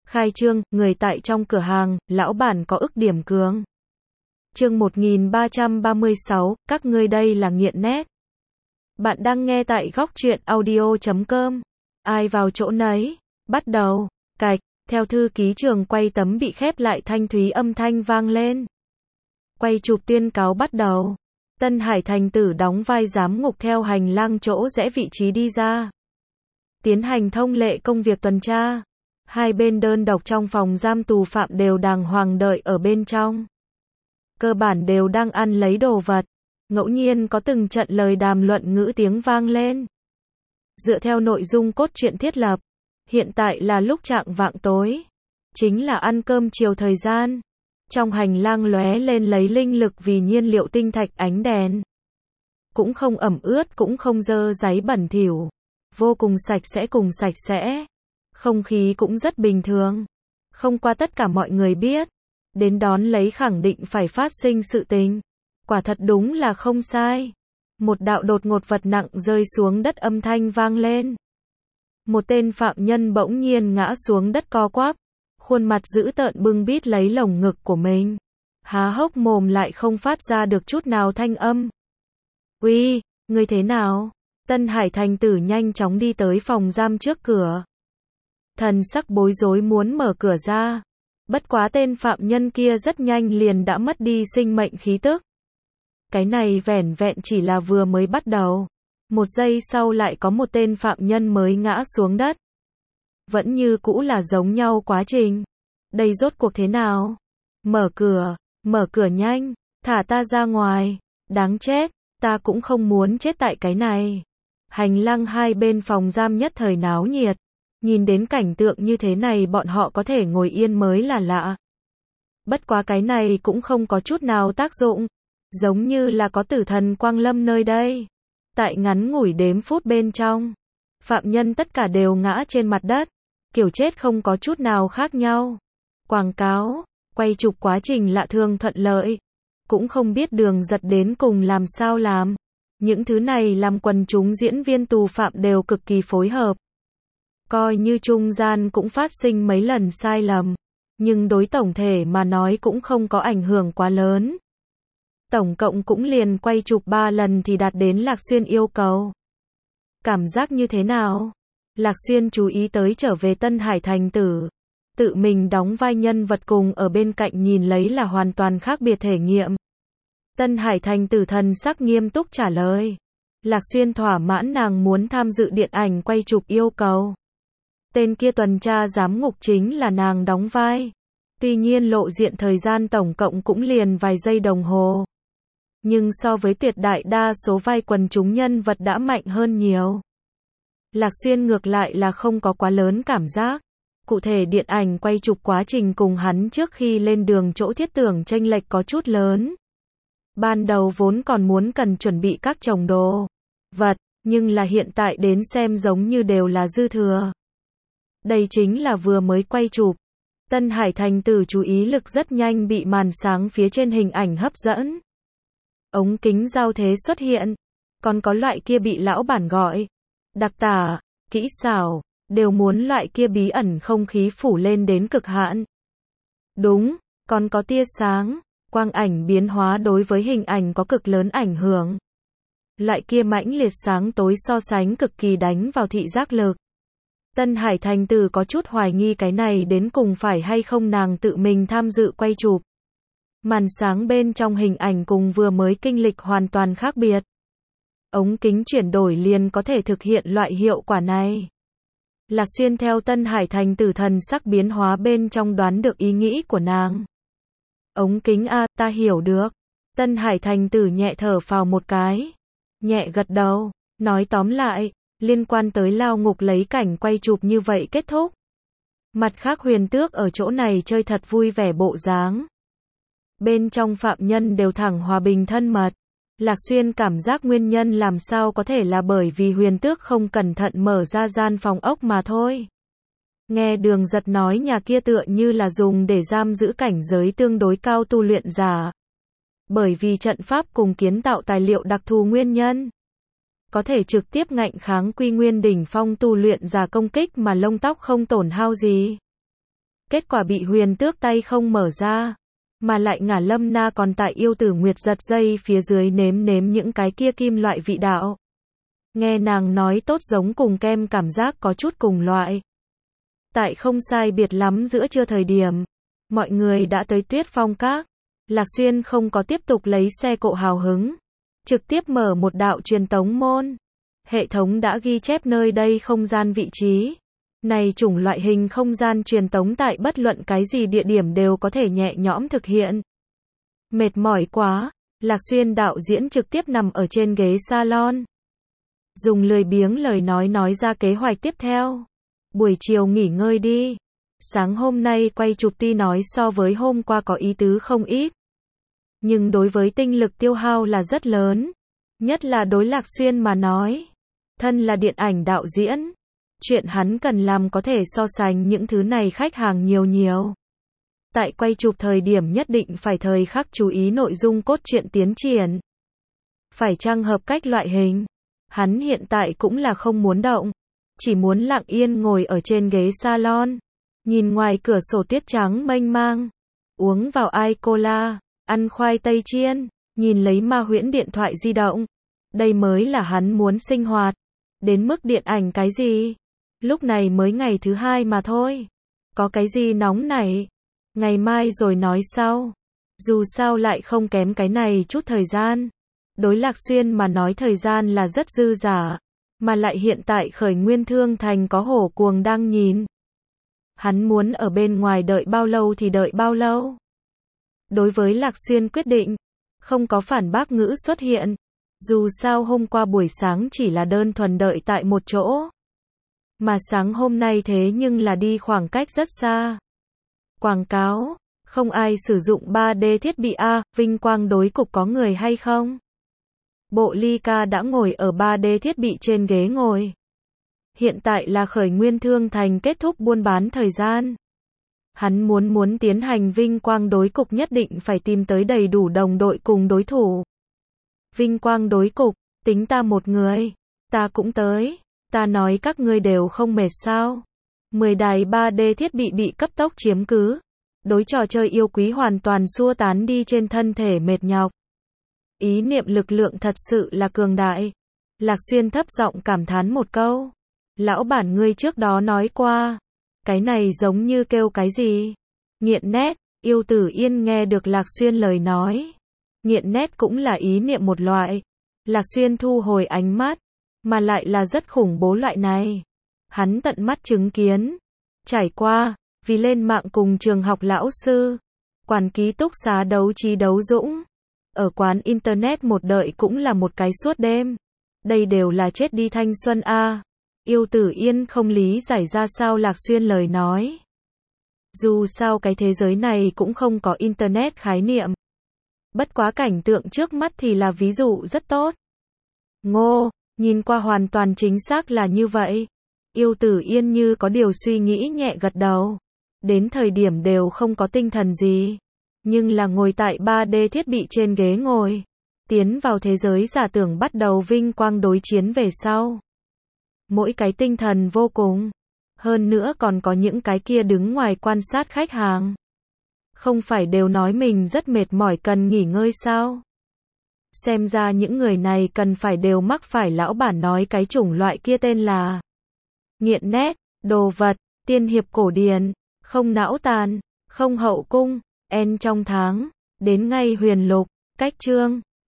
Khai trương, người tại trong cửa hàng, lão bản có ức điểm cường. Chương 1336, các ngươi đây là nghiện nét. Bạn đang nghe tại góc truyện audio.com. Ai vào chỗ nấy. Bắt đầu. Cạch, theo thư ký trường quay tấm bị khép lại thanh thúy âm thanh vang lên. Quay chụp tuyên cáo bắt đầu. Tân Hải Thành Tử đóng vai giám ngục theo hành lang chỗ rẽ vị trí đi ra. Tiến hành thông lệ công việc tuần tra. Hai bên đơn độc trong phòng giam tù phạm đều đàng hoàng đợi ở bên trong. Cơ bản đều đang ăn lấy đồ vật. Ngẫu nhiên có từng trận lời đàm luận ngữ tiếng vang lên. Dựa theo nội dung cốt truyện thiết lập, hiện tại là lúc chạng vạng tối. Chính là ăn cơm chiều thời gian. Trong hành lang lóe lên lấy linh lực vì nhiên liệu tinh thạch ánh đèn. Cũng không ẩm ướt cũng không dơ dáy bẩn thỉu. Vô cùng sạch sẽ cùng sạch sẽ. Không khí cũng rất bình thường. Không qua tất cả mọi người biết. Đến đón lấy khẳng định phải phát sinh sự tình. Quả thật đúng là không sai. Một đạo đột ngột vật nặng rơi xuống đất âm thanh vang lên. Một tên phạm nhân bỗng nhiên ngã xuống đất co quắp. Khuôn mặt dữ tợn bưng bít lấy lồng ngực của mình. Há hốc mồm lại không phát ra được chút nào thanh âm. Uy, ngươi thế nào? Tân Hải Thành Tử nhanh chóng đi tới phòng giam trước cửa. Thần sắc bối rối muốn mở cửa ra. Bất quá tên phạm nhân kia rất nhanh liền đã mất đi sinh mệnh khí tức. Cái này vẻn vẹn chỉ là vừa mới bắt đầu. Một giây sau lại có một tên phạm nhân mới ngã xuống đất. Vẫn như cũ là giống nhau quá trình. Đây rốt cuộc thế nào? Mở cửa nhanh, thả ta ra ngoài. Đáng chết, ta cũng không muốn chết tại cái này. Hành lang hai bên phòng giam nhất thời náo nhiệt. Nhìn đến cảnh tượng như thế này bọn họ có thể ngồi yên mới là lạ. Bất quá cái này cũng không có chút nào tác dụng. Giống như là có tử thần quang lâm nơi đây. Tại ngắn ngủi đếm phút bên trong. Phạm nhân tất cả đều ngã trên mặt đất. Kiểu chết không có chút nào khác nhau. Quảng cáo, quay chụp quá trình lạ thường thuận lợi. Cũng không biết Đường Giật đến cùng làm sao làm. Những thứ này làm quần chúng diễn viên tù phạm đều cực kỳ phối hợp. Coi như trung gian cũng phát sinh mấy lần sai lầm. Nhưng đối tổng thể mà nói cũng không có ảnh hưởng quá lớn. Tổng cộng cũng liền quay chụp 3 lần thì đạt đến Lạc Xuyên yêu cầu. Cảm giác như thế nào? Lạc Xuyên chú ý tới trở về Tân Hải Thành Tử. Tự mình đóng vai nhân vật cùng ở bên cạnh nhìn lấy là hoàn toàn khác biệt thể nghiệm. Tân Hải Thành Tử thần sắc nghiêm túc trả lời. Lạc Xuyên thỏa mãn nàng muốn tham dự điện ảnh quay chụp yêu cầu. Tên kia tuần tra giám ngục chính là nàng đóng vai. Tuy nhiên lộ diện thời gian tổng cộng cũng liền vài giây đồng hồ. Nhưng so với tuyệt đại đa số vai quần chúng nhân vật đã mạnh hơn nhiều. Lạc Xuyên ngược lại là không có quá lớn cảm giác. Cụ thể điện ảnh quay chụp quá trình cùng hắn trước khi lên đường chỗ thiết tưởng chênh lệch có chút lớn. Ban đầu vốn còn muốn cần chuẩn bị các chồng đồ vật, nhưng là hiện tại đến xem giống như đều là dư thừa. Đây chính là vừa mới quay chụp. Tân Hải Thành Tử chú ý lực rất nhanh bị màn sáng phía trên hình ảnh hấp dẫn. Ống kính giao thế xuất hiện. Còn có loại kia bị lão bản gọi. Đặc tả, kỹ xảo, đều muốn loại kia bí ẩn không khí phủ lên đến cực hạn. Đúng, còn có tia sáng, quang ảnh biến hóa đối với hình ảnh có cực lớn ảnh hưởng. Loại kia mãnh liệt sáng tối so sánh cực kỳ đánh vào thị giác lực. Tân Hải Thành Tử có chút hoài nghi cái này đến cùng phải hay không nàng tự mình tham dự quay chụp. Màn sáng bên trong hình ảnh cùng vừa mới kinh lịch hoàn toàn khác biệt. Ống kính chuyển đổi liền có thể thực hiện loại hiệu quả này. Lạc Xuyên theo Tân Hải Thành Tử thần sắc biến hóa bên trong đoán được ý nghĩ của nàng. Ống kính a, ta hiểu được. Tân Hải Thành Tử nhẹ thở phào một cái. Nhẹ gật đầu, nói tóm lại, liên quan tới lao ngục lấy cảnh quay chụp như vậy kết thúc. Mặt khác Huyền Tước ở chỗ này chơi thật vui vẻ bộ dáng. Bên trong phạm nhân đều thẳng hòa bình thân mật. Lạc Xuyên cảm giác nguyên nhân làm sao có thể là bởi vì Huyền Tước không cẩn thận mở ra gian phòng ốc mà thôi. Nghe Đường Giật nói nhà kia tựa như là dùng để giam giữ cảnh giới tương đối cao tu luyện giả. Bởi vì trận pháp cùng kiến tạo tài liệu đặc thù nguyên nhân. Có thể trực tiếp ngạnh kháng Quy Nguyên đỉnh phong tu luyện giả công kích mà lông tóc không tổn hao gì. Kết quả bị Huyền Tước tay không mở ra. Mà lại ngả Lâm Na còn tại yêu tử Nguyệt giật dây phía dưới nếm nếm những cái kia kim loại vị đạo. Nghe nàng nói tốt giống cùng kem cảm giác có chút cùng loại. Tại không sai biệt lắm giữa trưa thời điểm, mọi người đã tới Tuyết Phong Các. Lạc Xuyên không có tiếp tục lấy xe cộ hào hứng, trực tiếp mở một đạo truyền tống môn. Hệ thống đã ghi chép nơi đây không gian vị trí. Này chủng loại hình không gian truyền tống tại bất luận cái gì địa điểm đều có thể nhẹ nhõm thực hiện. Mệt mỏi quá, Lạc Xuyên đạo diễn trực tiếp nằm ở trên ghế salon. Dùng lười biếng lời nói ra kế hoạch tiếp theo. Buổi chiều nghỉ ngơi đi. Sáng hôm nay quay chụp ti nói so với hôm qua có ý tứ không ít. Nhưng đối với tinh lực tiêu hao là rất lớn. Nhất là đối Lạc Xuyên mà nói. Thân là điện ảnh đạo diễn. Chuyện hắn cần làm có thể so sánh những thứ này khách hàng nhiều. Tại quay chụp thời điểm nhất định phải thời khắc chú ý nội dung cốt truyện tiến triển. Phải chăng hợp cách loại hình. Hắn hiện tại cũng là không muốn động. Chỉ muốn lặng yên ngồi ở trên ghế salon. Nhìn ngoài cửa sổ tuyết trắng mênh mang. Uống vào ai cola. Ăn khoai tây chiên. Nhìn lấy ma huyễn điện thoại di động. Đây mới là hắn muốn sinh hoạt. Đến mức điện ảnh cái gì? Lúc này mới ngày thứ 2 mà thôi. Có cái gì nóng nảy? Ngày mai rồi nói sau. Dù sao lại không kém cái này chút thời gian. Đối Lạc Xuyên mà nói thời gian là rất dư dả. Mà lại hiện tại Khởi Nguyên Thương Thành có hổ cuồng đang nhìn. Hắn muốn ở bên ngoài đợi bao lâu thì đợi bao lâu. Đối với Lạc Xuyên quyết định, không có phản bác ngữ xuất hiện. Dù sao hôm qua buổi sáng chỉ là đơn thuần đợi tại một chỗ. Mà sáng hôm nay thế nhưng là đi khoảng cách rất xa. Quảng cáo, không ai sử dụng 3D thiết bị a, vinh quang đối cục có người hay không? Bộ Ly Ca đã ngồi ở 3D thiết bị trên ghế ngồi. Hiện tại là Khởi Nguyên Thương Thành kết thúc buôn bán thời gian. Hắn muốn tiến hành vinh quang đối cục nhất định phải tìm tới đầy đủ đồng đội cùng đối thủ. Vinh quang đối cục, tính ta một người, ta cũng tới. Ta nói các ngươi đều không mệt sao? 10 đài 3D thiết bị bị cấp tốc chiếm cứ. Đối trò chơi yêu quý hoàn toàn xua tán đi trên thân thể mệt nhọc. Ý niệm lực lượng thật sự là cường đại. Lạc Xuyên thấp giọng cảm thán một câu. Lão bản ngươi trước đó nói qua. Cái này giống như kêu cái gì? Nghiện nét. Yêu Tử Yên nghe được Lạc Xuyên lời nói. Nghiện nét cũng là ý niệm một loại. Lạc Xuyên thu hồi ánh mắt. Mà lại là rất khủng bố loại này. Hắn tận mắt chứng kiến. Trải qua. Vì lên mạng cùng trường học lão sư. Quản ký túc xá đấu trí đấu dũng. Ở quán internet một đợi cũng là một cái suốt đêm. Đây đều là chết đi thanh xuân a. Yêu Tử Yên không lý giải ra sao Lạc Xuyên lời nói. Dù sao cái thế giới này cũng không có internet khái niệm. Bất quá cảnh tượng trước mắt thì là ví dụ rất tốt. Ngô, nhìn qua hoàn toàn chính xác là như vậy. Yêu Tử Yên như có điều suy nghĩ nhẹ gật đầu. Đến thời điểm đều không có tinh thần gì. Nhưng là ngồi tại 3D thiết bị trên ghế ngồi. Tiến vào thế giới giả tưởng bắt đầu vinh quang đối chiến về sau. Mỗi cái tinh thần vô cùng. Hơn nữa còn có những cái kia đứng ngoài quan sát khách hàng. Không phải đều nói mình rất mệt mỏi cần nghỉ ngơi sao? Xem ra những người này cần phải đều mắc phải lão bản nói cái chủng loại kia tên là nghiện nét, đồ vật, tiên hiệp cổ điển, không não tàn, không hậu cung, en trong tháng, đến ngay huyền lục, cách chương.